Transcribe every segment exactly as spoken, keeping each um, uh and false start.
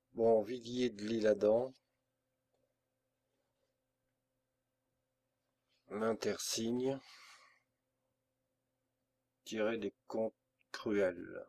Bon, Villiers de l'Isle-Adam, l'intersigne, tiré des contes cruels.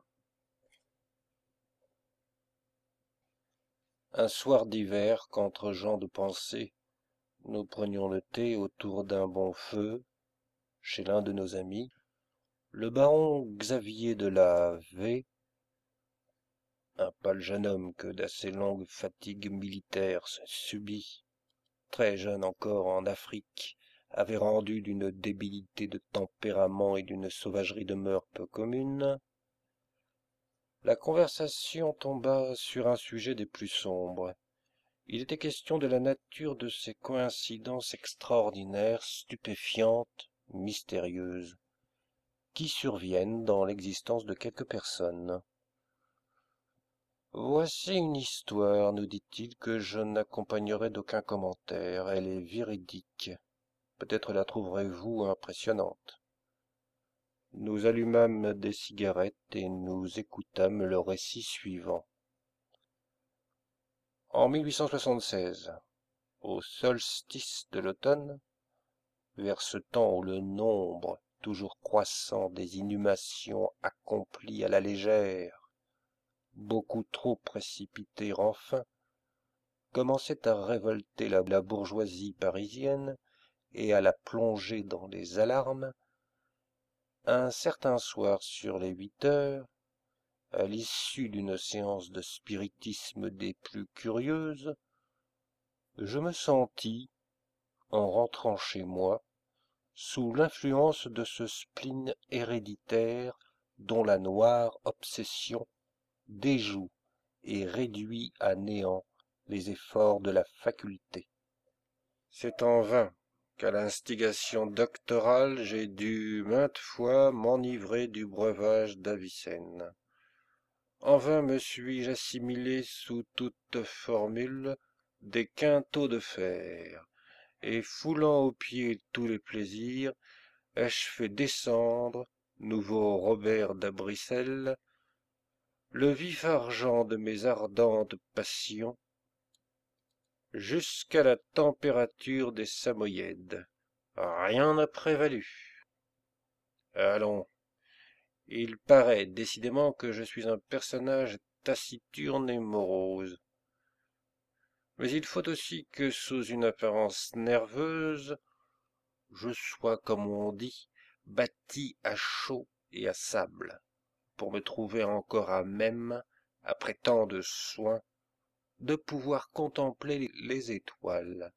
Un soir d'hiver, qu'entre gens de pensée, nous prenions le thé autour d'un bon feu, chez l'un de nos amis, le baron Xavier de la V, un pâle jeune homme que d'assez longues fatigues militaires subies, très jeune encore en Afrique, avait rendu d'une débilité de tempérament et d'une sauvagerie de mœurs peu communes. La conversation tomba sur un sujet des plus sombres. Il était question de la nature de ces coïncidences extraordinaires, stupéfiantes, mystérieuses, qui surviennent dans l'existence de quelques personnes. Voici une histoire, nous dit-il, que je n'accompagnerai d'aucun commentaire. Elle est véridique. Peut-être la trouverez-vous impressionnante. Nous allumâmes des cigarettes et nous écoutâmes le récit suivant. En mille huit cent soixante-seize, au solstice de l'automne, vers ce temps où le nombre toujours croissant des inhumations accomplies à la légère, beaucoup trop précipitées enfin, commençait à révolter la, la bourgeoisie parisienne et à la plonger dans les alarmes, un certain soir sur les huit heures, à l'issue d'une séance de spiritisme des plus curieuses, je me sentis, en rentrant chez moi, sous l'influence de ce spleen héréditaire dont la noire obsession déjoue et réduit à néant les efforts de la faculté. C'est en vain qu'à l'instigation doctorale j'ai dû maintes fois m'enivrer du breuvage d'Avicenne. En vain me suis-je assimilé sous toute formule des quintaux de fer, et foulant aux pieds tous les plaisirs, ai-je fait descendre, nouveau Robert d'Abricel, le vif argent de mes ardentes passions, jusqu'à la température des Samoyèdes. Rien n'a prévalu. Allons, il paraît décidément que je suis un personnage taciturne et morose. Mais il faut aussi que sous une apparence nerveuse, je sois, comme on dit, bâti à chaud et à sable, pour me trouver encore à même, après tant de soins, de pouvoir contempler les étoiles.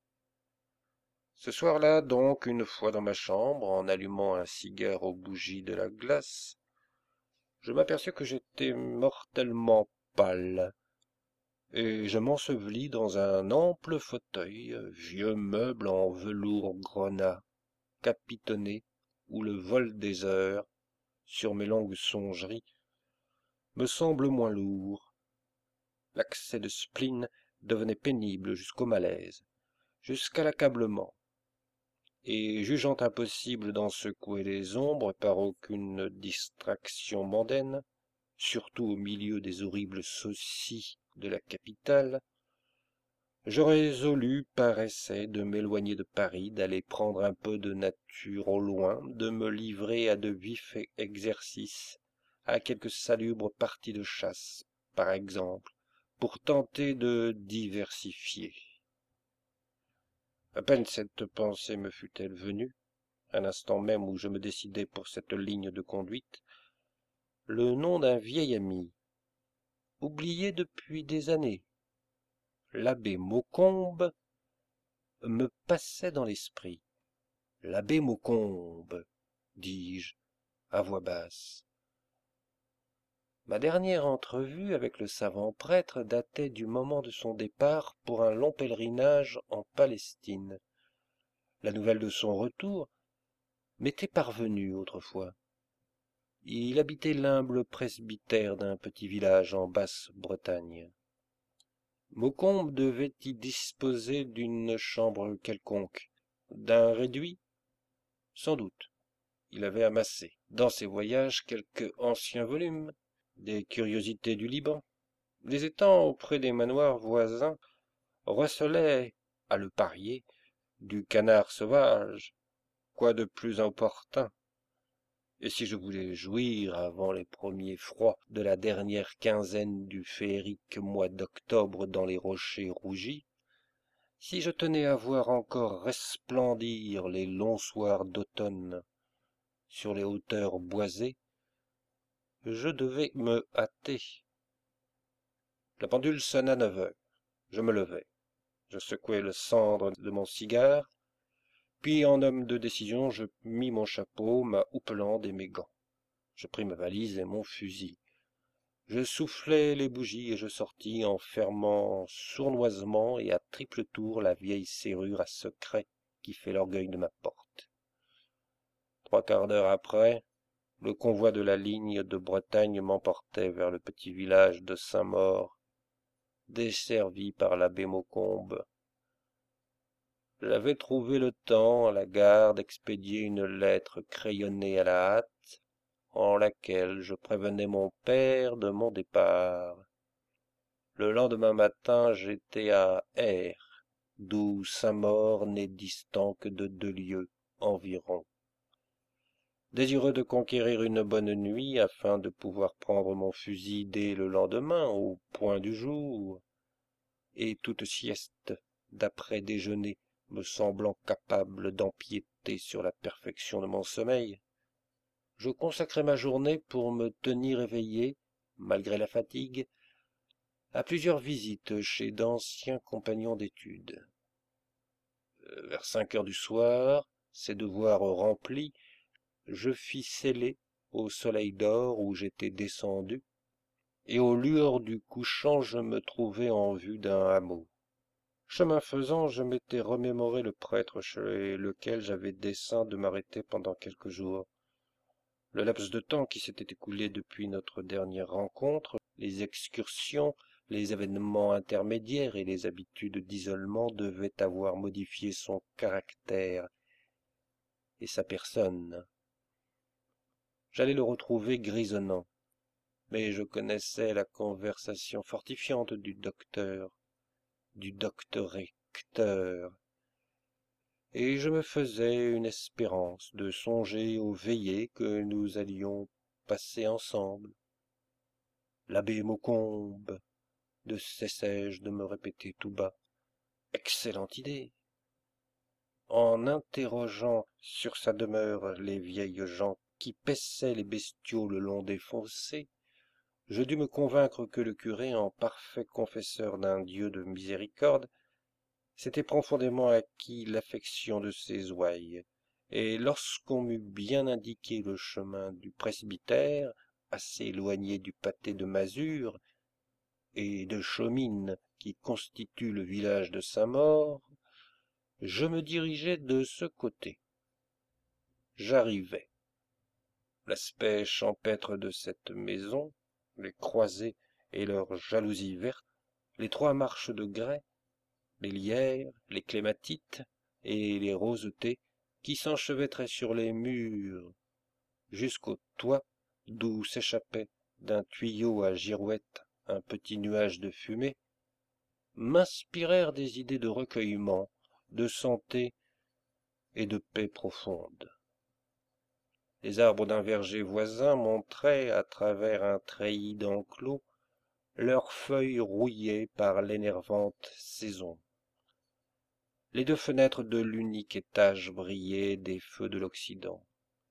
Ce soir-là, donc, une fois dans ma chambre, en allumant un cigare aux bougies de la glace, je m'aperçus que j'étais mortellement pâle, et je m'ensevelis dans un ample fauteuil, vieux meuble en velours grenat, capitonné, où le vol des heures, sur mes longues songeries, me semble moins lourd. L'accès de spleen devenait pénible jusqu'au malaise, jusqu'à l'accablement, et jugeant impossible d'en secouer les ombres par aucune distraction mondaine, surtout au milieu des horribles saucis de la capitale, je résolus par essai de m'éloigner de Paris, d'aller prendre un peu de nature au loin, de me livrer à de vifs exercices, à quelque salubre partie de chasse, par exemple, pour tenter de diversifier. À peine cette pensée me fut-elle venue, à l'instant même où je me décidais pour cette ligne de conduite, le nom d'un vieil ami, oublié depuis des années, l'abbé Maucombe, me passait dans l'esprit. L'abbé Maucombe, dis-je, à voix basse. Ma dernière entrevue avec le savant prêtre datait du moment de son départ pour un long pèlerinage en Palestine. La nouvelle de son retour m'était parvenue autrefois. Il habitait l'humble presbytère d'un petit village en Basse-Bretagne. Maucombe devait y disposer d'une chambre quelconque, d'un réduit, sans doute. Il avait amassé, dans ses voyages, quelques anciens volumes, des curiosités du Liban, Les étangs auprès des manoirs voisins recelaient, à le parier, du canard sauvage, quoi de plus opportun? Et si je voulais jouir avant les premiers froids de la dernière quinzaine du féerique mois d'octobre dans les rochers rougis, si je tenais à voir encore resplendir les longs soirs d'automne sur les hauteurs boisées, je devais me hâter. La pendule sonna neuf heures. Je me levai. Je secouai le cendre de mon cigare, puis en homme de décision je mis mon chapeau, ma houppelande et mes gants. Je pris ma valise et mon fusil. Je soufflai les bougies et je sortis en fermant sournoisement et à triple tour la vieille serrure à secret qui fait l'orgueil de ma porte. Trois quarts d'heure après, le convoi de la ligne de Bretagne m'emportait vers le petit village de Saint-Maur, desservi par l'abbé Maucombe. J'avais trouvé le temps à la gare d'expédier une lettre crayonnée à la hâte, en laquelle je prévenais mon père de mon départ. Le lendemain matin, j'étais à R, d'où Saint-Maur n'est distant que de deux lieues environ. Désireux de conquérir une bonne nuit afin de pouvoir prendre mon fusil dès le lendemain au point du jour, et toute sieste d'après déjeuner me semblant capable d'empiéter sur la perfection de mon sommeil, je consacrai ma journée pour me tenir éveillé, malgré la fatigue, à plusieurs visites chez d'anciens compagnons d'études. Vers cinq heures du soir, ces devoirs remplis, je fis sceller au soleil d'or où j'étais descendu, et aux lueurs du couchant je me trouvai en vue d'un hameau. Chemin faisant, je m'étais remémoré le prêtre chez lequel j'avais dessein de m'arrêter pendant quelques jours. Le laps de temps qui s'était écoulé depuis notre dernière rencontre, les excursions, les événements intermédiaires et les habitudes d'isolement devaient avoir modifié son caractère et sa personne. J'allais le retrouver grisonnant, mais je connaissais la conversation fortifiante du docteur, du docteur-recteur, et je me faisais une espérance de songer aux veillées que nous allions passer ensemble. L'abbé Maucombe, ne cessai-je de me répéter tout bas. Excellente idée. En interrogeant sur sa demeure les vieilles gens qui paissaient les bestiaux le long des fossés, je dus me convaincre que le curé, en parfait confesseur d'un Dieu de miséricorde, s'était profondément acquis l'affection de ses ouailles, et lorsqu'on m'eut bien indiqué le chemin du presbytère, assez éloigné du pâté de masure et de chaumine qui constitue le village de Saint-Maur, je me dirigeai de ce côté. J'arrivai. L'aspect champêtre de cette maison, les croisées et leurs jalousies vertes, les trois marches de grès, les lierres, les clématites et les rosetés qui s'enchevêtraient sur les murs jusqu'au toit d'où s'échappait d'un tuyau à girouette un petit nuage de fumée, m'inspirèrent des idées de recueillement, de santé et de paix profonde. Les arbres d'un verger voisin montraient, à travers un treillis d'enclos, leurs feuilles rouillées par l'énervante saison. Les deux fenêtres de l'unique étage brillaient des feux de l'Occident.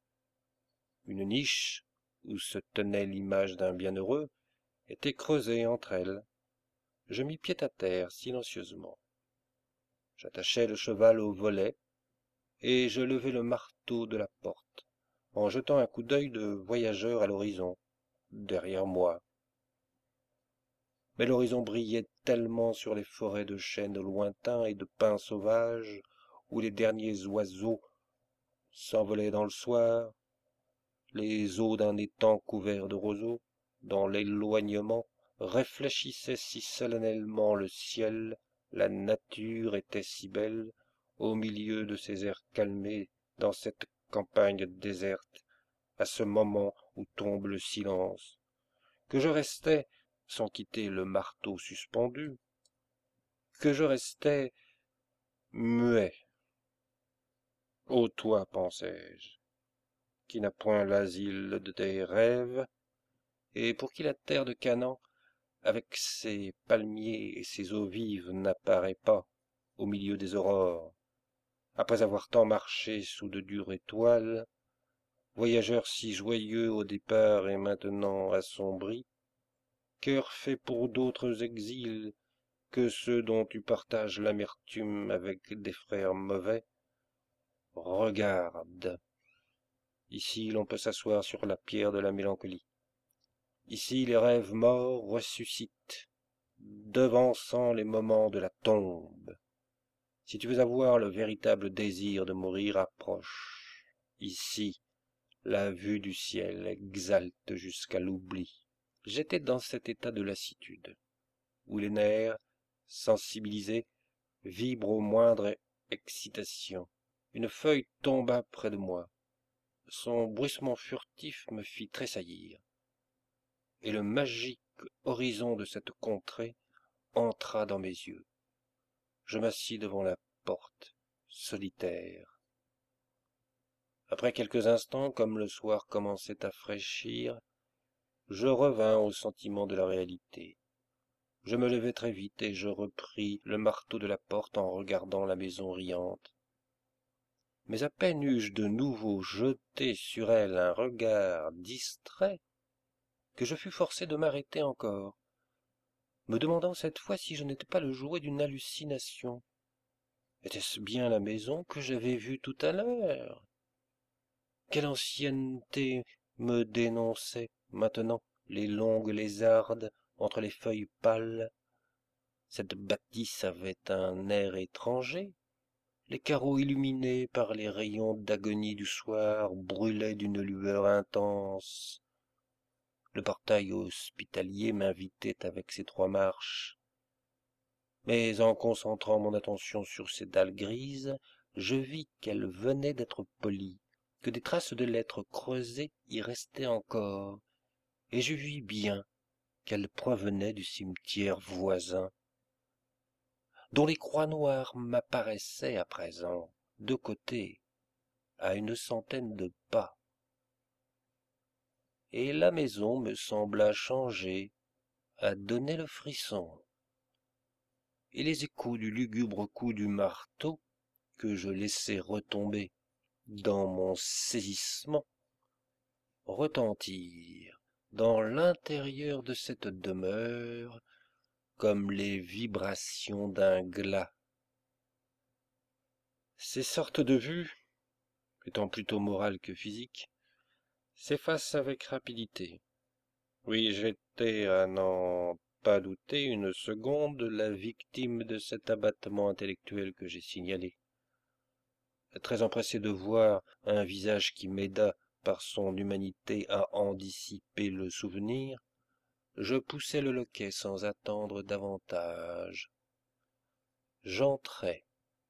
Une niche, où se tenait l'image d'un bienheureux, était creusée entre elles. Je mis pied à terre silencieusement. J'attachai le cheval au volet, et je levai le marteau de la porte, en jetant un coup d'œil de voyageur à l'horizon, derrière moi. Mais l'horizon brillait tellement sur les forêts de chênes lointains et de pins sauvages, où les derniers oiseaux s'envolaient dans le soir, les eaux d'un étang couvert de roseaux, dans l'éloignement, réfléchissaient si solennellement le ciel, la nature était si belle, au milieu de ces airs calmés, dans cette campagne déserte, à ce moment où tombe le silence, que je restais, sans quitter le marteau suspendu, que je restais muet. Ô toi, pensais-je, qui n'as point l'asile de tes rêves, et pour qui la terre de Canaan, avec ses palmiers et ses eaux vives, n'apparaît pas au milieu des aurores, après avoir tant marché sous de dures étoiles, voyageur si joyeux au départ et maintenant assombri, cœur fait pour d'autres exils que ceux dont tu partages l'amertume avec des frères mauvais, regarde. Ici l'on peut s'asseoir sur la pierre de la mélancolie. Ici les rêves morts ressuscitent, devançant les moments de la tombe. Si tu veux avoir le véritable désir de mourir, approche. Ici, la vue du ciel exalte jusqu'à l'oubli. J'étais dans cet état de lassitude, où les nerfs, sensibilisés, vibrent aux moindres excitations. Une feuille tomba près de moi. Son bruissement furtif me fit tressaillir, et le magique horizon de cette contrée entra dans mes yeux. Je m'assis devant la porte, solitaire. Après quelques instants, comme le soir commençait à fraîchir, je revins au sentiment de la réalité. Je me levai très vite et je repris le marteau de la porte en regardant la maison riante. Mais à peine eus-je de nouveau jeté sur elle un regard distrait, que je fus forcé de m'arrêter encore, me demandant cette fois si je n'étais pas le jouet d'une hallucination. Était-ce bien la maison que j'avais vue tout à l'heure? Quelle ancienneté me dénonçait maintenant les longues lézardes entre les feuilles pâles? Cette bâtisse avait un air étranger. Les carreaux illuminés par les rayons d'agonie du soir brûlaient d'une lueur intense. Le portail hospitalier m'invitait avec ses trois marches. Mais en concentrant mon attention sur ces dalles grises, je vis qu'elles venaient d'être polies, que des traces de lettres creusées y restaient encore, et je vis bien qu'elles provenaient du cimetière voisin, dont les croix noires m'apparaissaient à présent, de côté, à une centaine de pas. Et la maison me sembla changer, à donner le frisson. Et les échos du lugubre coup du marteau, que je laissai retomber dans mon saisissement, retentirent dans l'intérieur de cette demeure comme les vibrations d'un glas. Ces sortes de vues, étant plutôt morales que physiques, s'effacent avec rapidité. Oui, j'étais, à n'en pas douter une seconde, la victime de cet abattement intellectuel que j'ai signalé. Très empressé de voir un visage qui m'aida par son humanité à en dissiper le souvenir, je poussai le loquet sans attendre davantage. J'entrai.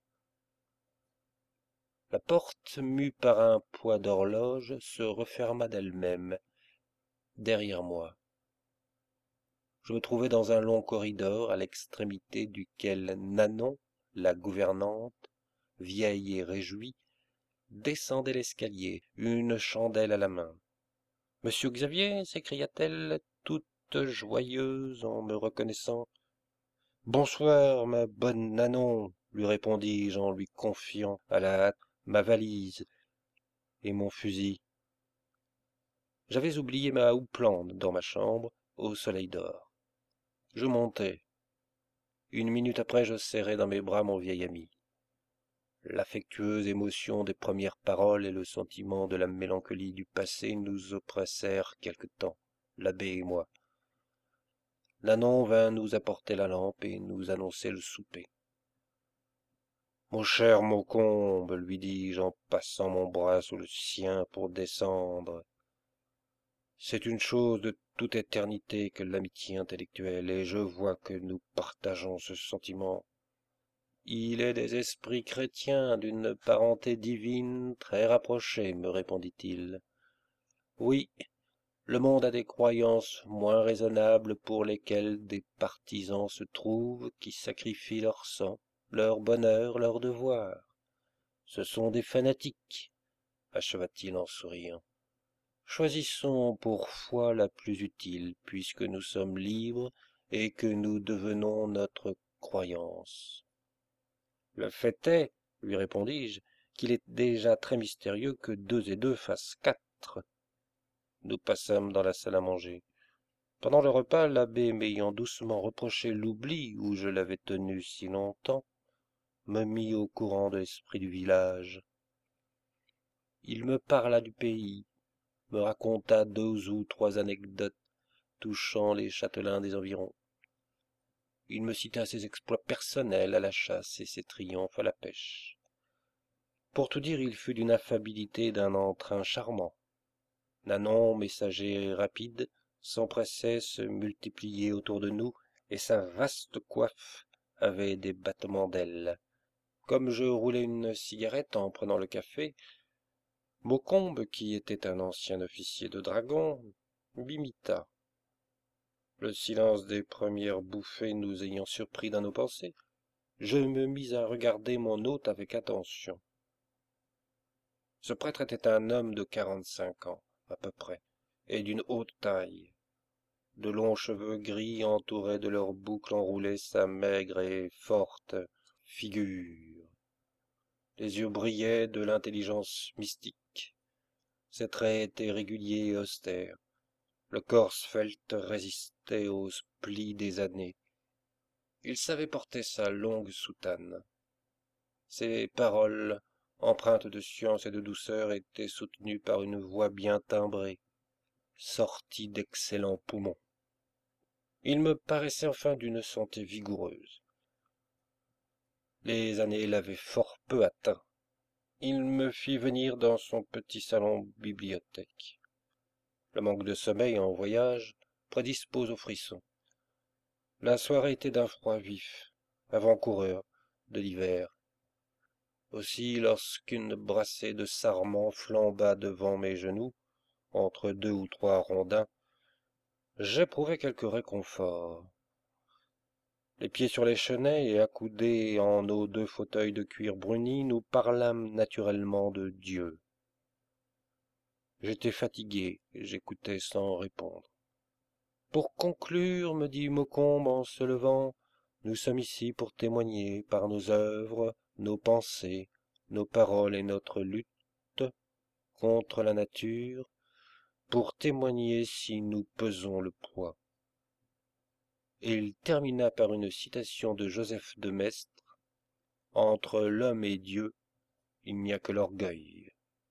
La porte, mue par un poids d'horloge, se referma d'elle-même, derrière moi. Je me trouvai dans un long corridor à l'extrémité duquel Nanon, la gouvernante, vieille et réjouie, descendait l'escalier, une chandelle à la main. « Monsieur Xavier » s'écria-t-elle, toute joyeuse en me reconnaissant. « Bonsoir, ma bonne Nanon, lui répondis-je en lui confiant à la hâte ma valise et mon fusil. J'avais oublié ma houppelande dans ma chambre, au soleil d'or. Je montai. Une minute après, je serrai dans mes bras mon vieil ami. L'affectueuse émotion des premières paroles et le sentiment de la mélancolie du passé nous oppressèrent quelque temps, l'abbé et moi. Nanon vint nous apporter la lampe et nous annoncer le souper. « Mon cher Maucombe, lui dis-je en passant mon bras sous le sien pour descendre, c'est une chose de toute éternité que l'amitié intellectuelle, et je vois que nous partageons ce sentiment. Il est des esprits chrétiens d'une parenté divine très rapprochée, me répondit-il. Oui, Le monde a des croyances moins raisonnables pour lesquelles des partisans se trouvent qui sacrifient leur sang, leur bonheur, leur devoir. Ce sont des fanatiques, acheva-t-il en souriant. Choisissons pour foi la plus utile, puisque nous sommes libres et que nous devenons notre croyance. Le fait est, lui répondis-je, qu'il est déjà très mystérieux que deux et deux fassent quatre. Nous passâmes dans la salle à manger. Pendant le repas, l'abbé, m'ayant doucement reproché l'oubli où je l'avais tenu si longtemps, me mit au courant de l'esprit du village. Il me parla du pays, me raconta deux ou trois anecdotes touchant les châtelains des environs. Il me cita ses exploits personnels à la chasse et ses triomphes à la pêche. Pour tout dire, il fut d'une affabilité et d'un entrain charmant. Nanon, messager rapide, s'empressait se multiplier autour de nous, et sa vaste coiffe avait des battements d'ailes. Comme je roulais une cigarette en prenant le café, Maucombe, qui était un ancien officier de dragons, m'imita. Le silence des premières bouffées nous ayant surpris dans nos pensées, je me mis à regarder mon hôte avec attention. Ce prêtre était un homme de quarante-cinq ans, à peu près, et d'une haute taille. De longs cheveux gris entouraient de leurs boucles enroulées sa maigre et forte figure. Les yeux brillaient de l'intelligence mystique. Ses traits étaient réguliers et austères. Le corps svelte résistait aux plis des années. Il savait porter sa longue soutane. Ses paroles, empreintes de science et de douceur, étaient soutenues par une voix bien timbrée, sortie d'excellents poumons. Il me paraissait enfin d'une santé vigoureuse. Les années l'avaient fort peu atteint. Il me fit venir dans son petit salon bibliothèque. Le manque de sommeil en voyage prédispose aux frissons. La soirée était d'un froid vif, avant-coureur de l'hiver. Aussi, lorsqu'une brassée de sarments flamba devant mes genoux, entre deux ou trois rondins, j'éprouvai quelque réconfort. Les pieds sur les chenets et accoudés en nos deux fauteuils de cuir bruni, nous parlâmes naturellement de Dieu. J'étais fatigué et j'écoutais sans répondre. Pour conclure, me dit Maucombe en se levant, nous sommes ici pour témoigner par nos œuvres, nos pensées, nos paroles et notre lutte contre la nature, pour témoigner si nous pesons le poids. Et il termina par une citation de Joseph de Maistre. Entre l'homme et Dieu, il n'y a que l'orgueil.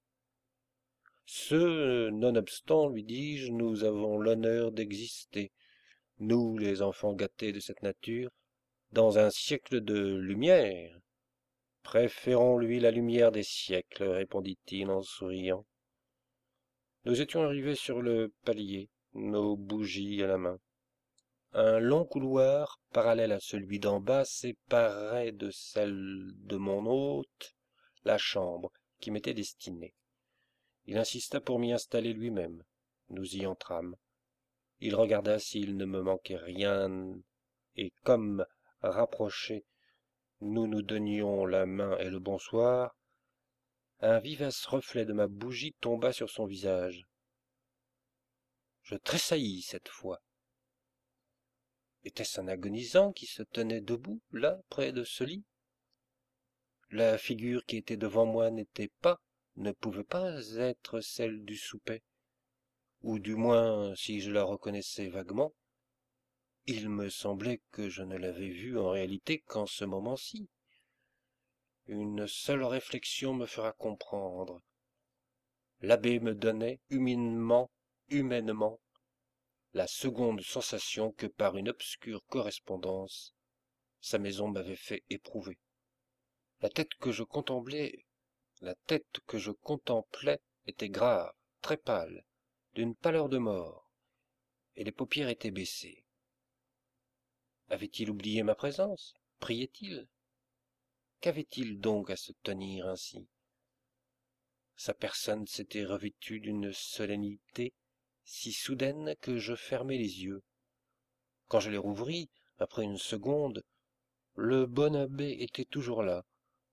Ce, nonobstant, lui dis-je, nous avons l'honneur d'exister, nous, les enfants gâtés de cette nature, dans un siècle de lumière. Préférons-lui la lumière des siècles, répondit-il en souriant. Nous étions arrivés sur le palier, nos bougies à la main. Un long couloir, parallèle à celui d'en bas, séparait de celle de mon hôte la chambre qui m'était destinée. Il insista pour m'y installer lui-même. Nous y entrâmes. Il regarda s'il ne me manquait rien, et comme, rapprochés, nous nous donnions la main et le bonsoir, un vivace reflet de ma bougie tomba sur son visage. Je tressaillis cette fois. Était-ce un agonisant qui se tenait debout, là, près de ce lit? La figure qui était devant moi n'était pas, ne pouvait pas être celle du souper, ou du moins, si je la reconnaissais vaguement, il me semblait que je ne l'avais vue en réalité qu'en ce moment-ci. Une seule réflexion me fera comprendre. L'abbé me donnait, humainement, humainement, la seconde sensation que par une obscure correspondance, sa maison m'avait fait éprouver. La tête que je contemplais, la tête que je contemplais était grave, très pâle, d'une pâleur de mort, et les paupières étaient baissées. Avait-il oublié ma présence? Priait-il? Qu'avait-il donc à se tenir ainsi? Sa personne s'était revêtue d'une solennité si soudaine que je fermai les yeux. Quand je les rouvris, après une seconde, le bon abbé était toujours là.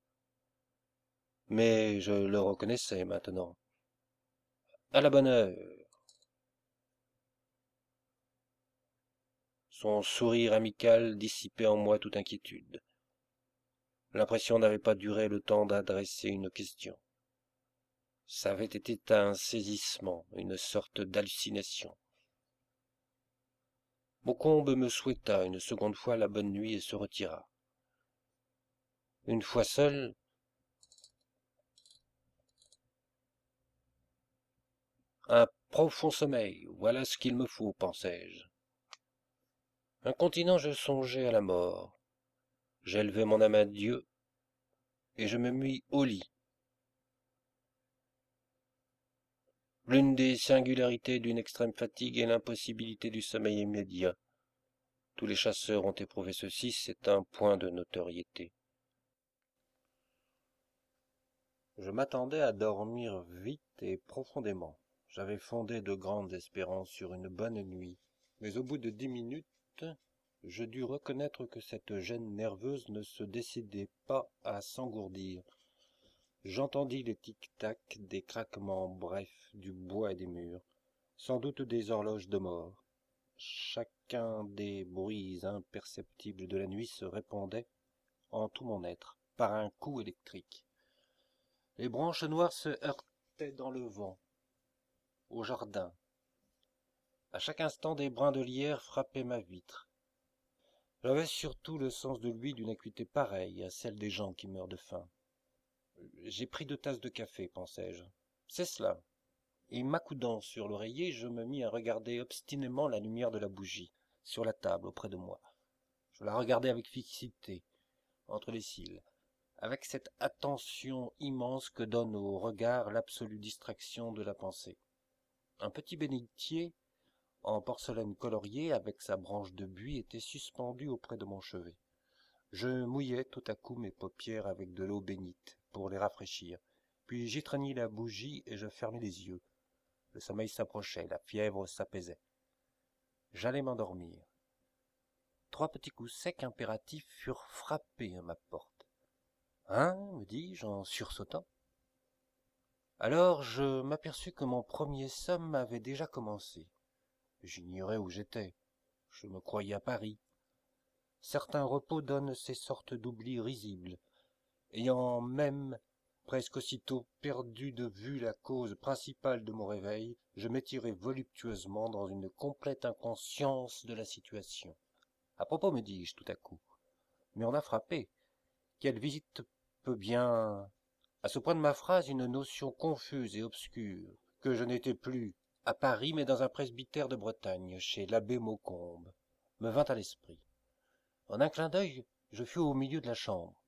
Mais je le reconnaissais maintenant. À la bonne heure. Son sourire amical dissipait en moi toute inquiétude. L'impression n'avait pas duré le temps d'adresser une question. Ça avait été un saisissement, une sorte d'hallucination. Maucombe me souhaita une seconde fois la bonne nuit et se retira. Une fois seul, un profond sommeil, voilà ce qu'il me faut, pensai-je. Incontinent, je songeais à la mort. J'élevai mon âme à Dieu, et je me mis au lit. L'une des singularités d'une extrême fatigue est l'impossibilité du sommeil immédiat. Tous les chasseurs ont éprouvé ceci, c'est un point de notoriété. Je m'attendais à dormir vite et profondément. J'avais fondé de grandes espérances sur une bonne nuit, mais au bout de dix minutes, je dus reconnaître que cette gêne nerveuse ne se décidait pas à s'engourdir. J'entendis les tic-tac des craquements brefs du bois et des murs, sans doute des horloges de mort. Chacun des bruits imperceptibles de la nuit se répandait en tout mon être, par un coup électrique. Les branches noires se heurtaient dans le vent, au jardin. À chaque instant, des brins de lierre frappaient ma vitre. J'avais surtout le sens de lui d'une acuité pareille à celle des gens qui meurent de faim. J'ai pris deux tasses de café, pensai-je. C'est cela. Et m'accoudant sur l'oreiller, je me mis à regarder obstinément la lumière de la bougie, sur la table auprès de moi. Je la regardais avec fixité, entre les cils, avec cette attention immense que donne au regard l'absolue distraction de la pensée. Un petit bénitier, en porcelaine coloriée, avec sa branche de buis, était suspendu auprès de mon chevet. Je mouillai tout à coup mes paupières avec de l'eau bénite, pour les rafraîchir, puis j'éteignis la bougie et je fermai les yeux. Le sommeil s'approchait, la fièvre s'apaisait. J'allais m'endormir. Trois petits coups secs impératifs furent frappés à ma porte. « Hein » me dis-je en sursautant. Alors je m'aperçus que mon premier somme avait déjà commencé. J'ignorais où j'étais. Je me croyais à Paris. Certains repos donnent ces sortes d'oublis risibles. Ayant même presque aussitôt perdu de vue la cause principale de mon réveil, je m'étirai voluptueusement dans une complète inconscience de la situation. À propos, me dis-je tout à coup, mais on a frappé. Quelle visite peut bien... À ce point de ma phrase, une notion confuse et obscure, que je n'étais plus à Paris, mais dans un presbytère de Bretagne, chez l'abbé Maucombe, me vint à l'esprit. En un clin d'œil, je fus au milieu de la chambre.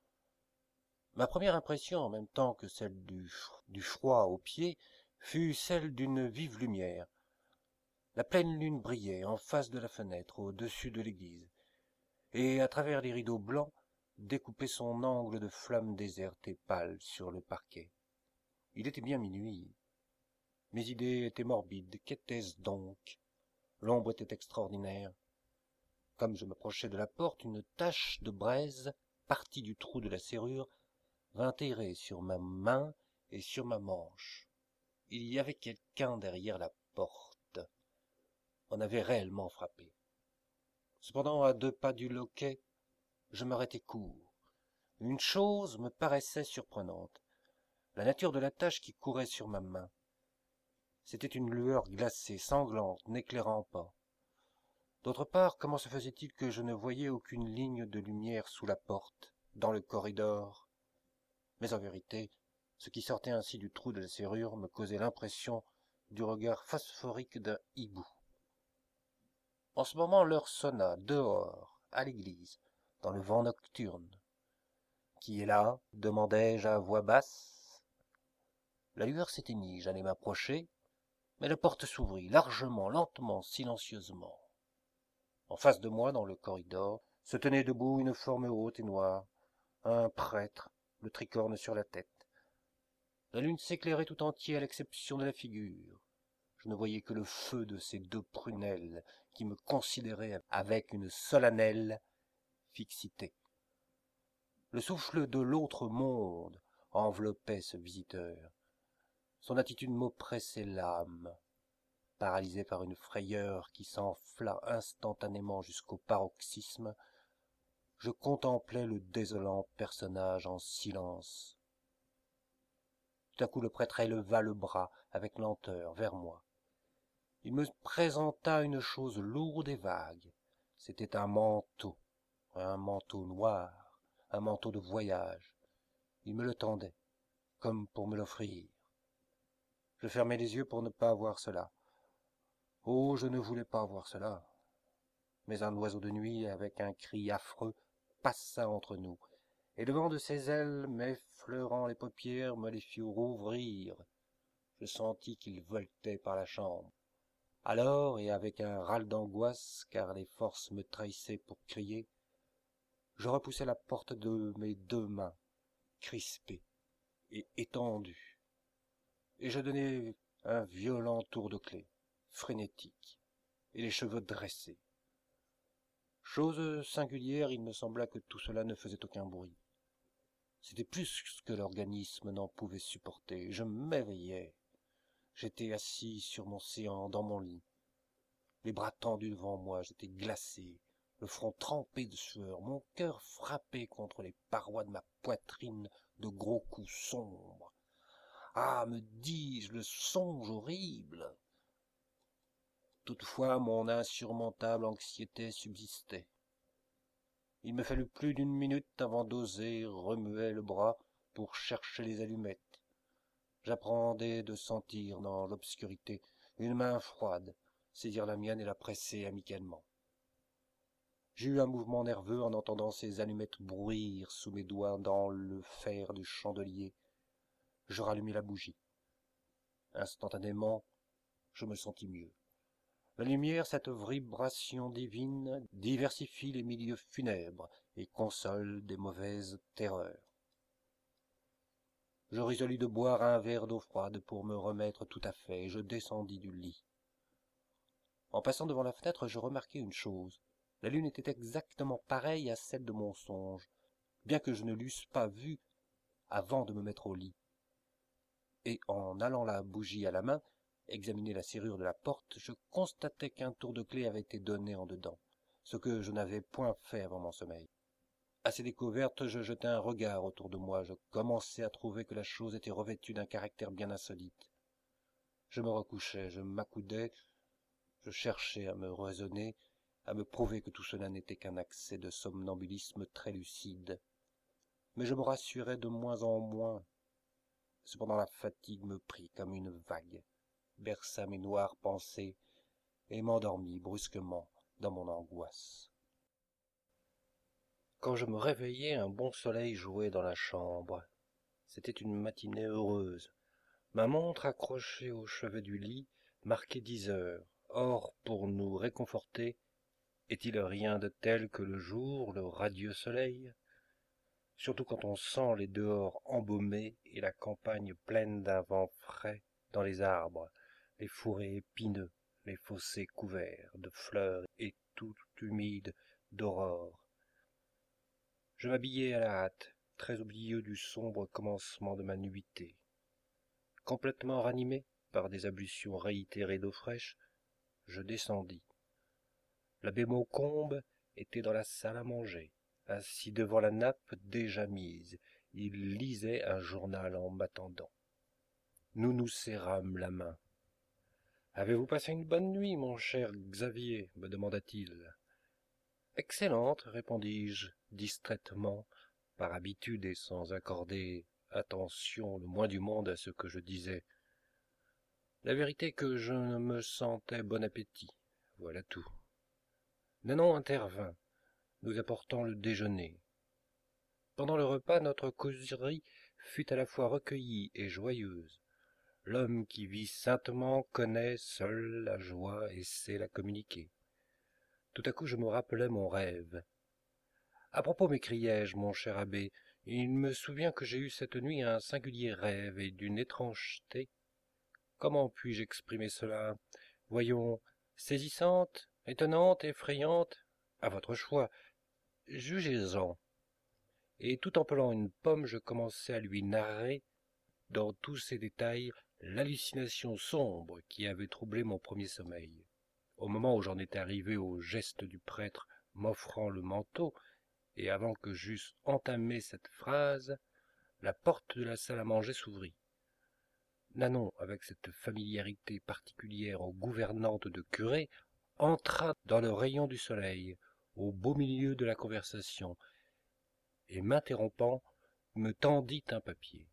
Ma première impression, en même temps que celle du, du froid aux pieds, fut celle d'une vive lumière. La pleine lune brillait en face de la fenêtre, au-dessus de l'église, et à travers les rideaux blancs, découpait son angle de flamme déserte et pâle sur le parquet. Il était bien minuit. Mes idées étaient morbides. Qu'était-ce donc? L'ombre était extraordinaire. Comme je m'approchais de la porte, une tache de braise, partie du trou de la serrure, vint errer sur ma main et sur ma manche. Il y avait quelqu'un derrière la porte. On avait réellement frappé. Cependant, à deux pas du loquet, je m'arrêtai court. Une chose me paraissait surprenante, la nature de la tache qui courait sur ma main. C'était une lueur glacée, sanglante, n'éclairant pas. D'autre part, comment se faisait-il que je ne voyais aucune ligne de lumière sous la porte, dans le corridor? Mais en vérité, ce qui sortait ainsi du trou de la serrure me causait l'impression du regard phosphorique d'un hibou. En ce moment, l'heure sonna, dehors, à l'église, dans le vent nocturne. « Qui est là ?» demandai-je à voix basse. La lueur s'éteignit, j'allais m'approcher, mais la porte s'ouvrit, largement, lentement, silencieusement. En face de moi, dans le corridor, se tenait debout une forme haute et noire, un prêtre, le tricorne sur la tête. La lune s'éclairait tout entier à l'exception de la figure. Je ne voyais que le feu de ces deux prunelles qui me considéraient avec une solennelle fixité. Le souffle de l'autre monde enveloppait ce visiteur. Son attitude m'oppressait l'âme. Paralysé par une frayeur qui s'enfla instantanément jusqu'au paroxysme, je contemplais le désolant personnage en silence. Tout à coup le prêtre éleva le bras avec lenteur vers moi. Il me présenta une chose lourde et vague. C'était un manteau, un manteau noir, un manteau de voyage. Il me le tendait, comme pour me l'offrir. Je fermai les yeux pour ne pas voir cela. Oh, je ne voulais pas voir cela. Mais un oiseau de nuit, avec un cri affreux, passa entre nous, et le vent de ses ailes, m'effleurant les paupières, me les fit rouvrir. Je sentis qu'il voltait par la chambre. Alors, et avec un râle d'angoisse, car les forces me trahissaient pour crier, je repoussai la porte de mes deux mains, crispées et étendues, et je donnai un violent tour de clé, frénétique, et les cheveux dressés. Chose singulière, il me sembla que tout cela ne faisait aucun bruit. C'était plus que l'organisme n'en pouvait supporter. Je m'éveillai. J'étais assis sur mon séant dans mon lit, les bras tendus devant moi, j'étais glacé, le front trempé de sueur, mon cœur frappé contre les parois de ma poitrine de gros coups sombres. Ah, me dis-je, le songe horrible! Toutefois, mon insurmontable anxiété subsistait. Il me fallut plus d'une minute avant d'oser remuer le bras pour chercher les allumettes. J'apprenais de sentir dans l'obscurité une main froide saisir la mienne et la presser amicalement. J'eus un mouvement nerveux en entendant ces allumettes bruire sous mes doigts dans le fer du chandelier. Je rallumai la bougie. Instantanément, je me sentis mieux. La lumière, cette vibration divine, diversifie les milieux funèbres et console des mauvaises terreurs. Je résolus de boire un verre d'eau froide pour me remettre tout à fait, et je descendis du lit. En passant devant la fenêtre, je remarquai une chose. La lune était exactement pareille à celle de mon songe, bien que je ne l'eusse pas vue avant de me mettre au lit. Et en allant la bougie à la main, examiner la serrure de la porte, je constatai qu'un tour de clé avait été donné en dedans, ce que je n'avais point fait avant mon sommeil. À ces découvertes, je jetai un regard autour de moi. Je commençai à trouver que la chose était revêtue d'un caractère bien insolite. Je me recouchai, je m'accoudai, je cherchai à me raisonner, à me prouver que tout cela n'était qu'un accès de somnambulisme très lucide. Mais je me rassurais de moins en moins. Cependant la fatigue me prit comme une vague, berça mes noires pensées et m'endormit brusquement dans mon angoisse. Quand je me réveillai, un bon soleil jouait dans la chambre. C'était une matinée heureuse. Ma montre accrochée au chevet du lit marquait dix heures. Or, pour nous réconforter, est-il rien de tel que le jour, le radieux soleil? Surtout quand on sent les dehors embaumés et la campagne pleine d'un vent frais dans les arbres, les fourrés épineux, les fossés couverts de fleurs et tout humides d'aurore. Je m'habillai à la hâte, très oublieux du sombre commencement de ma nuitée. Complètement ranimé par des ablutions réitérées d'eau fraîche, je descendis. L'abbé Maucombe était dans la salle à manger, assis devant la nappe déjà mise. Il lisait un journal en m'attendant. Nous nous serrâmes la main. « Avez-vous passé une bonne nuit, mon cher Xavier ?» me demanda-t-il. « Excellente, répondis-je distraitement, par habitude et sans accorder attention le moins du monde à ce que je disais. La vérité est que je me sentais bon appétit, voilà tout. Nanon intervint, nous apportant le déjeuner. Pendant le repas, notre causerie fut à la fois recueillie et joyeuse. L'homme qui vit saintement connaît seul la joie et sait la communiquer. Tout à coup, je me rappelai mon rêve. « À propos, m'écriai-je, mon cher abbé, il me souvient que j'ai eu cette nuit un singulier rêve et d'une étrangeté. comment puis-je exprimer cela? Voyons, saisissante, étonnante, effrayante, à votre choix. Jugez-en. Et tout en pelant une pomme, je commençai à lui narrer, dans tous ses détails, l'hallucination sombre qui avait troublé mon premier sommeil. Au moment où j'en étais arrivé au geste du prêtre m'offrant le manteau, et avant que j'eusse entamé cette phrase, la porte de la salle à manger s'ouvrit. Nanon, avec cette familiarité particulière aux gouvernantes de curés, entra dans le rayon du soleil, au beau milieu de la conversation, et m'interrompant, me tendit un papier.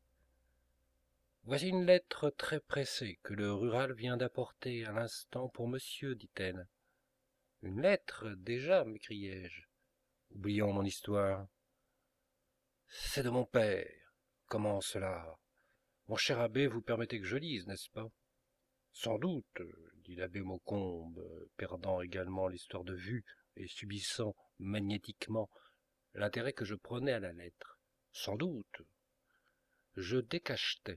« Voici une lettre très pressée que le rural vient d'apporter à l'instant pour monsieur, dit-elle. »« Une lettre, déjà, m'écriai-je, oubliant mon histoire. »« C'est de mon père. Comment cela? Mon cher abbé, vous permettez que je lise, n'est-ce pas? »« Sans doute, dit l'abbé Maucombe, perdant également l'histoire de vue et subissant magnétiquement l'intérêt que je prenais à la lettre. Sans doute. Je décachetai.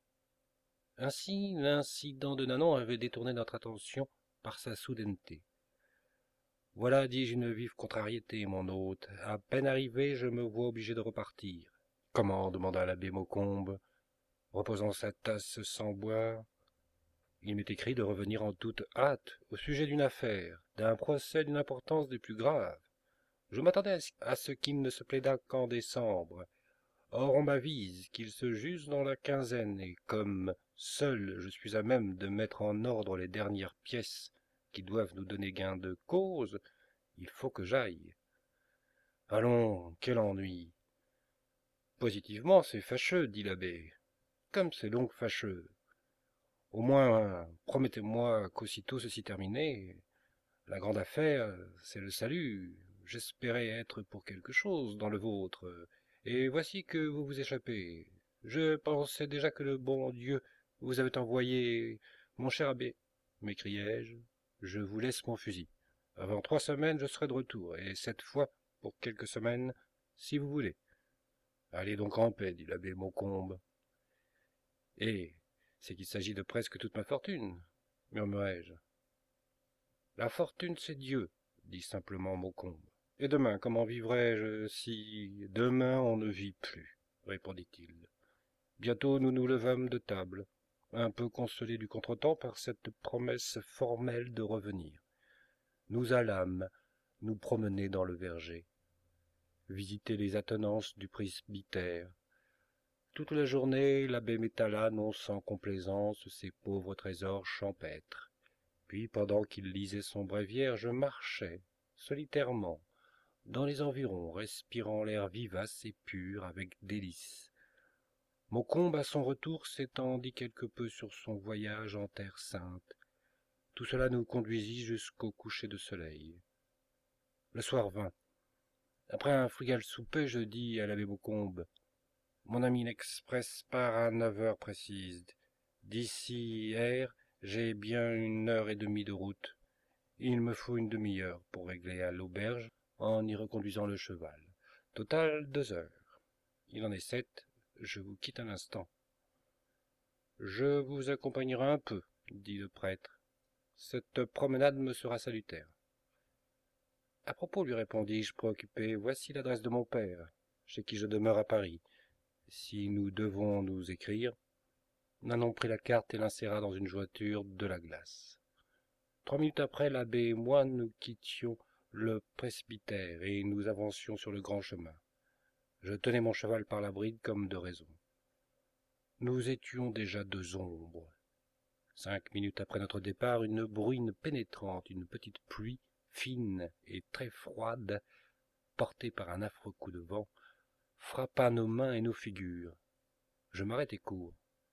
Ainsi, l'incident de Nanon avait détourné notre attention par sa soudaineté. Voilà, dis-je, une vive contrariété, mon hôte. À peine arrivé, je me vois obligé de repartir. Comment? Demanda l'abbé Maucombe, reposant sa tasse sans boire. Il m'est écrit de revenir en toute hâte au sujet d'une affaire, d'un procès d'une importance des plus graves. Je m'attendais à ce qu'il ne se plaidât qu'en décembre. Or on m'avise qu'il se juge dans la quinzaine, et comme seul je suis à même de mettre en ordre les dernières pièces qui doivent nous donner gain de cause, il faut que j'aille. Allons, quel ennui! Positivement, c'est fâcheux, dit l'abbé. Comme c'est donc fâcheux! Au moins, promettez-moi qu'aussitôt ceci terminé, la grande affaire, c'est le salut. J'espérais être pour quelque chose dans le vôtre, et voici que vous vous échappez. Je pensais déjà que le bon Dieu vous avait envoyé, mon cher abbé, m'écriai-je. Je vous laisse mon fusil. Avant trois semaines, je serai de retour, et cette fois, pour quelques semaines, si vous voulez. Allez donc en paix, dit l'abbé Maucombe. Et c'est qu'il s'agit de presque toute ma fortune, murmurai-je. La fortune, c'est Dieu, dit simplement Maucombe. Et demain, comment vivrai-je si... Demain, on ne vit plus, répondit-il. Bientôt, nous nous levâmes de table, un peu consolés du contretemps par cette promesse formelle de revenir. Nous allâmes nous promener dans le verger, visiter les attenances du presbytère. Toute la journée, l'abbé m'étala, non sans complaisance, ses pauvres trésors champêtres. Puis, pendant qu'il lisait son bréviaire, je marchais, solitairement, dans les environs, respirant l'air vivace et pur avec délice. Maucombe, à son retour, s'étendit quelque peu sur son voyage en terre sainte. Tout cela nous conduisit jusqu'au coucher de soleil. Le soir vint. Après un frugal souper, je dis à l'abbé Maucombe, « Mon ami, l'express part à neuf heures précises. D'ici hier, j'ai bien une heure et demie de route. Il me faut une demi-heure pour régler à l'auberge en y reconduisant le cheval. Total deux heures. Il en est sept. Je vous quitte un instant. »« Je vous accompagnerai un peu, dit le prêtre. Cette promenade me sera salutaire. »« À propos, lui répondis-je préoccupé, voici l'adresse de mon père, chez qui je demeure à Paris. Si nous devons nous écrire. » Nanon prit la carte et l'inséra dans une jointure de la glace. Trois minutes après, l'abbé et moi nous quittions le presbytère et nous avancions sur le grand chemin. Je tenais mon cheval par la bride comme de raison. Nous étions déjà deux ombres. Cinq minutes après notre départ, une bruine pénétrante, une petite pluie fine et très froide, portée par un affreux coup de vent, frappa nos mains et nos figures. Je m'arrêtai court.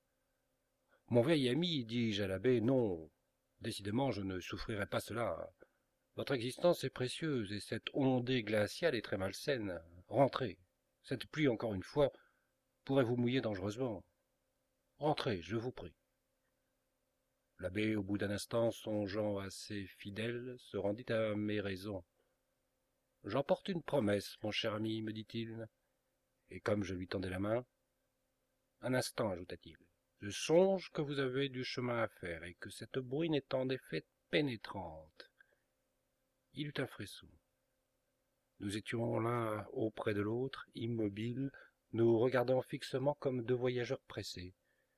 « Mon vieil ami, dis-je à l'abbé, non, décidément je ne souffrirai pas cela. Votre existence est précieuse et cette ondée glaciale est très malsaine. Rentrez. Cette pluie, encore une fois, pourrait vous mouiller dangereusement. Rentrez, je vous prie. » L'abbé, au bout d'un instant, songeant à ses fidèles, se rendit à mes raisons. « J'emporte une promesse, mon cher ami, me dit-il, et comme je lui tendais la main, « Un instant, ajouta-t-il. Je songe que vous avez du chemin à faire et que cette bruine est en effet pénétrante. » Il eut un frisson. Nous étions l'un auprès de l'autre, immobiles, nous regardant fixement comme deux voyageurs pressés.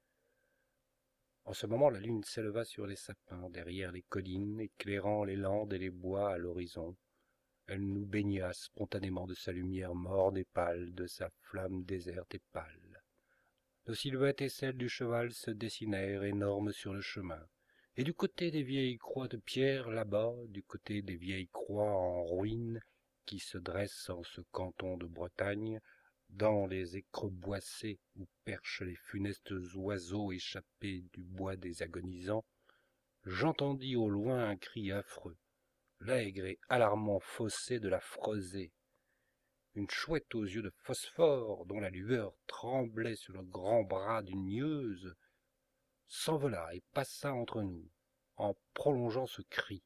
En ce moment, la lune s'éleva sur les sapins, derrière les collines, éclairant les landes et les bois à l'horizon. Elle nous baigna spontanément de sa lumière morne et pâle, de sa flamme déserte et pâle. Nos silhouettes et celles du cheval se dessinèrent énormes sur le chemin. Et du côté des vieilles croix de pierre, là-bas, du côté des vieilles croix en ruine qui se dressent en ce canton de Bretagne, dans les écreboissées où perchent les funestes oiseaux échappés du bois des agonisants, j'entendis au loin un cri affreux, l'aigre et alarmant fossé de la Freusée. Une chouette aux yeux de phosphore, dont la lueur tremblait sur le grand bras d'une nieuse, s'envola et passa entre nous, en prolongeant ce cri.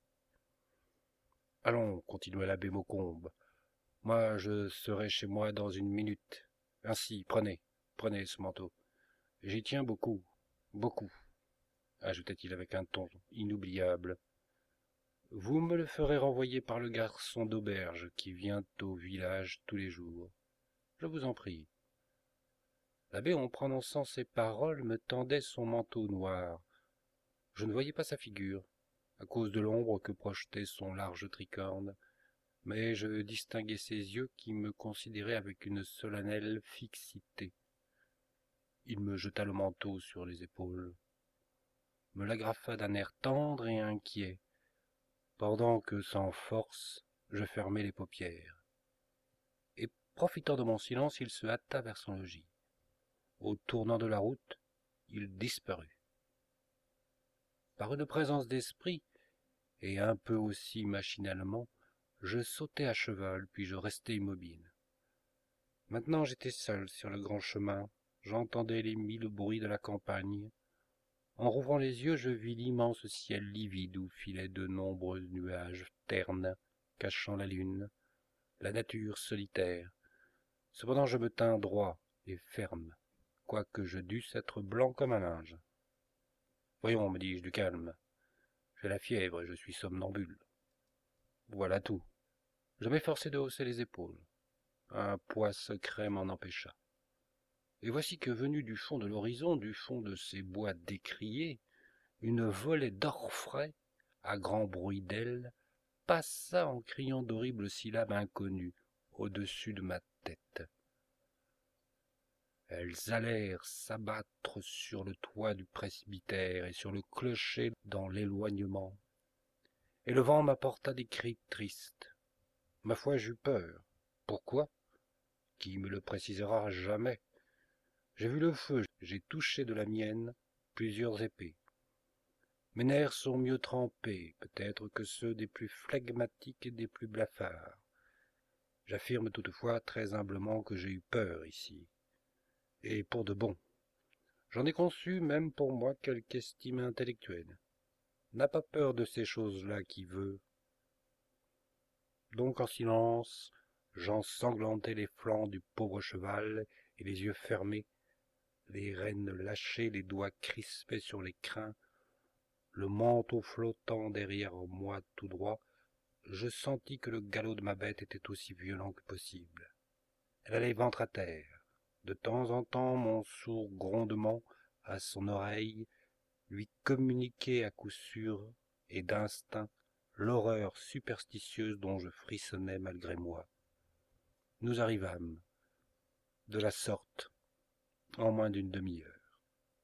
« Allons, continua l'abbé Maucombe, moi je serai chez moi dans une minute. Ainsi, prenez, prenez ce manteau. J'y tiens beaucoup, beaucoup, ajouta-t-il avec un ton inoubliable. Vous me le ferez renvoyer par le garçon d'auberge qui vient au village tous les jours. Je vous en prie. » L'abbé, en prononçant ces paroles, me tendait son manteau noir. Je ne voyais pas sa figure, à cause de l'ombre que projetait son large tricorne, mais je distinguais ses yeux qui me considéraient avec une solennelle fixité. Il me jeta le manteau sur les épaules, me l'agrafa d'un air tendre et inquiet, pendant que, sans force, je fermais les paupières. Et, profitant de mon silence, il se hâta vers son logis. Au tournant de la route, il disparut. Par une présence d'esprit, et un peu aussi machinalement, je sautai à cheval, puis je restai immobile. Maintenant j'étais seul sur le grand chemin, j'entendais les mille bruits de la campagne. En rouvrant les yeux, je vis l'immense ciel livide où filaient de nombreux nuages ternes, cachant la lune, la nature solitaire. Cependant je me tins droit et ferme, quoique je dusse être blanc comme un linge. « Voyons, me dis-je, du calme. J'ai la fièvre et je suis somnambule. » Voilà tout. Je m'efforçai de hausser les épaules. Un poids secret m'en empêcha. Et voici que, venue du fond de l'horizon, du fond de ces bois décriés, une volée d'orfraies, à grand bruit d'ailes, passa en criant d'horribles syllabes inconnues au-dessus de ma tête. Elles allèrent s'abattre sur le toit du presbytère et sur le clocher dans l'éloignement. Et le vent m'apporta des cris tristes. Ma foi, j'eus peur. Pourquoi? Qui me le précisera jamais? J'ai vu le feu, j'ai touché de la mienne plusieurs épées. Mes nerfs sont mieux trempés, peut-être que ceux des plus flegmatiques et des plus blafards. J'affirme toutefois très humblement que j'ai eu peur ici. Et pour de bon. J'en ai conçu, même pour moi, quelque estime intellectuelle. N'a pas peur de ces choses-là qui veut. Donc en silence, j'ensanglantai les flancs du pauvre cheval et les yeux fermés, les rênes lâchées, les doigts crispés sur les crins, le manteau flottant derrière moi tout droit, je sentis que le galop de ma bête était aussi violent que possible. Elle allait ventre à terre. De temps en temps, mon sourd grondement à son oreille lui communiquait à coup sûr et d'instinct l'horreur superstitieuse dont je frissonnais malgré moi. Nous arrivâmes, de la sorte, en moins d'une demi-heure.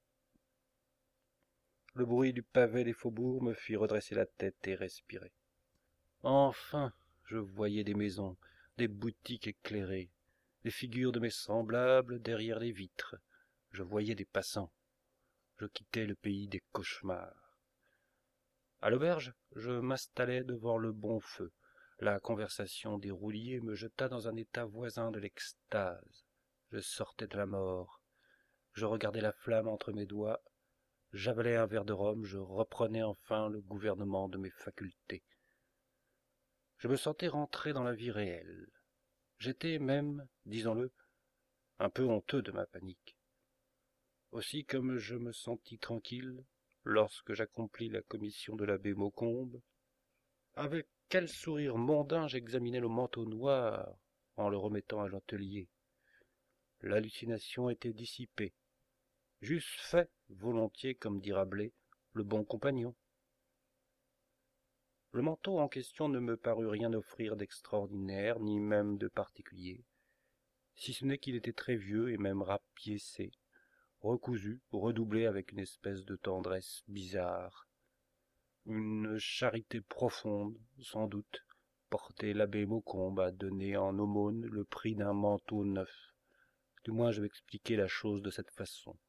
Le bruit du pavé des faubourgs me fit redresser la tête et respirer. Enfin, je voyais des maisons, des boutiques éclairées, les figures de mes semblables derrière les vitres. Je voyais des passants. Je quittais le pays des cauchemars. À l'auberge, je m'installai devant le bon feu. La conversation des rouliers me jeta dans un état voisin de l'extase. Je sortais de la mort. Je regardais la flamme entre mes doigts. J'avalais un verre de rhum. Je reprenais enfin le gouvernement de mes facultés. Je me sentais rentrer dans la vie réelle. J'étais même, disons-le, un peu honteux de ma panique. Aussi, comme je me sentis tranquille lorsque j'accomplis la commission de l'abbé Maucombe, avec quel sourire mondain j'examinais le manteau noir en le remettant à l'atelier. L'hallucination était dissipée. J'eusse fait, volontiers, comme dit Rabelais, le bon compagnon. Le manteau en question ne me parut rien offrir d'extraordinaire, ni même de particulier, si ce n'est qu'il était très vieux et même rapiécé, recousu, redoublé avec une espèce de tendresse bizarre. Une charité profonde, sans doute, portait l'abbé Maucombe à donner en aumône le prix d'un manteau neuf. Du moins je m'expliquai la chose de cette façon.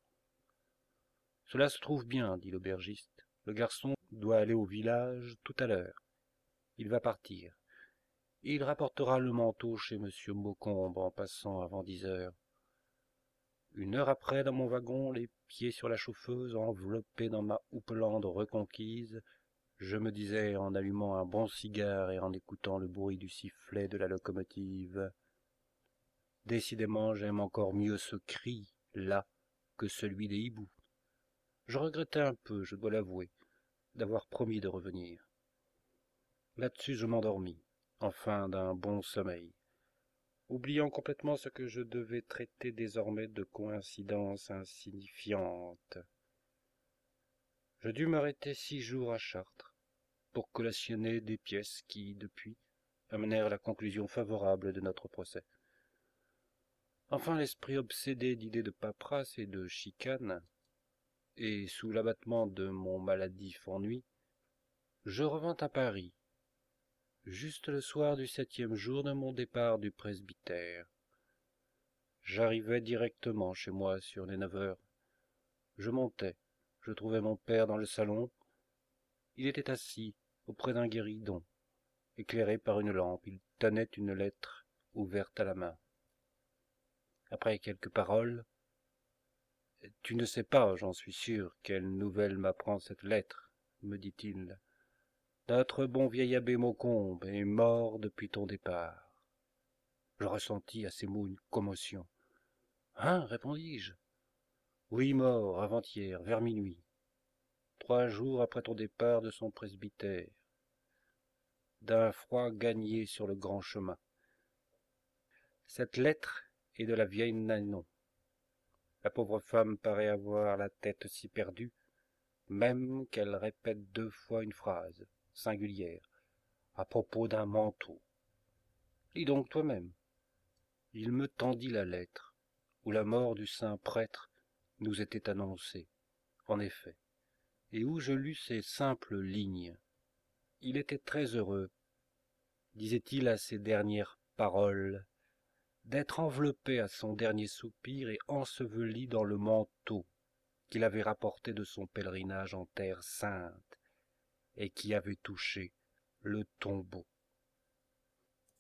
« Cela se trouve bien, dit l'aubergiste. Le garçon doit aller au village tout à l'heure. Il va partir. Il rapportera le manteau chez M. Maucombe en passant avant dix heures. Une heure après, dans mon wagon, les pieds sur la chauffeuse, enveloppé dans ma houppelande reconquise, je me disais, en allumant un bon cigare et en écoutant le bruit du sifflet de la locomotive, « Décidément, j'aime encore mieux ce cri, là, que celui des hiboux. » Je regrettais un peu, je dois l'avouer, d'avoir promis de revenir. Là-dessus, je m'endormis, enfin d'un bon sommeil, oubliant complètement ce que je devais traiter désormais de coïncidence insignifiante. Je dus m'arrêter six jours à Chartres, pour collationner des pièces qui, depuis, amenèrent la conclusion favorable de notre procès. Enfin, l'esprit obsédé d'idées de paperasse et de chicane, et sous l'abattement de mon maladif ennui, je revins à Paris, juste le soir du septième jour de mon départ du presbytère. J'arrivai directement chez moi sur les neuf heures. Je montai, je trouvai mon père dans le salon. Il était assis auprès d'un guéridon, éclairé par une lampe. Il tenait une lettre ouverte à la main. Après quelques paroles, « Tu ne sais pas, j'en suis sûr, quelle nouvelle m'apprend cette lettre, me dit-il. Notre bon vieil abbé Maucombe est mort depuis ton départ. » Je ressentis à ces mots une commotion. « Hein, répondis-je. Oui, mort, avant-hier, vers minuit, trois jours après ton départ de son presbytère, d'un froid gagné sur le grand chemin. Cette lettre est de la vieille Nanon. La pauvre femme paraît avoir la tête si perdue, même qu'elle répète deux fois une phrase singulière, à propos d'un manteau. Lis donc toi-même. » Il me tendit la lettre, où la mort du saint prêtre nous était annoncée, en effet, et où je lus ces simples lignes. Il était très heureux, disait-il à ses dernières paroles, d'être enveloppé à son dernier soupir et enseveli dans le manteau qu'il avait rapporté de son pèlerinage en terre sainte et qui avait touché le tombeau.